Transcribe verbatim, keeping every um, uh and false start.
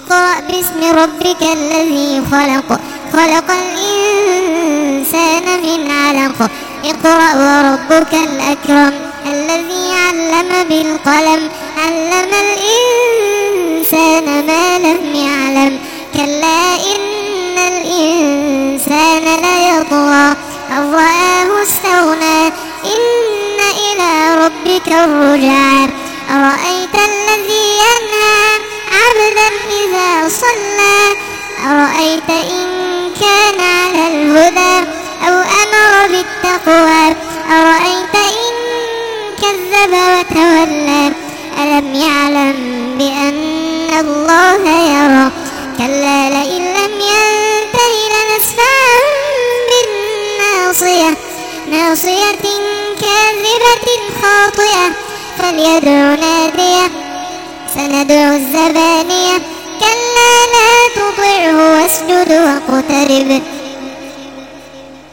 اقرأ باسم ربك الذي خلق خلق الإنسان من علق اقرأ وربك الأكرم الذي علم بالقلم علم الإنسان ما لم يعلم كلا إن الإنسان ليطغى أن رآه استغنى إن إلى ربك الرجعى أرأيت الذي ينهى عبدا إذا صلى أرأيت إن كان على الهدى أو أمر بالتقوى أرأيت إن كذب وتولى ألم يعلم بأن الله يرى كلا لئن لم ينته لنسفعا بالناصية ناصية كاذبة خاطئة فليدع ناديه سندع الزبانية كلا لا تطعه واسجد واقترب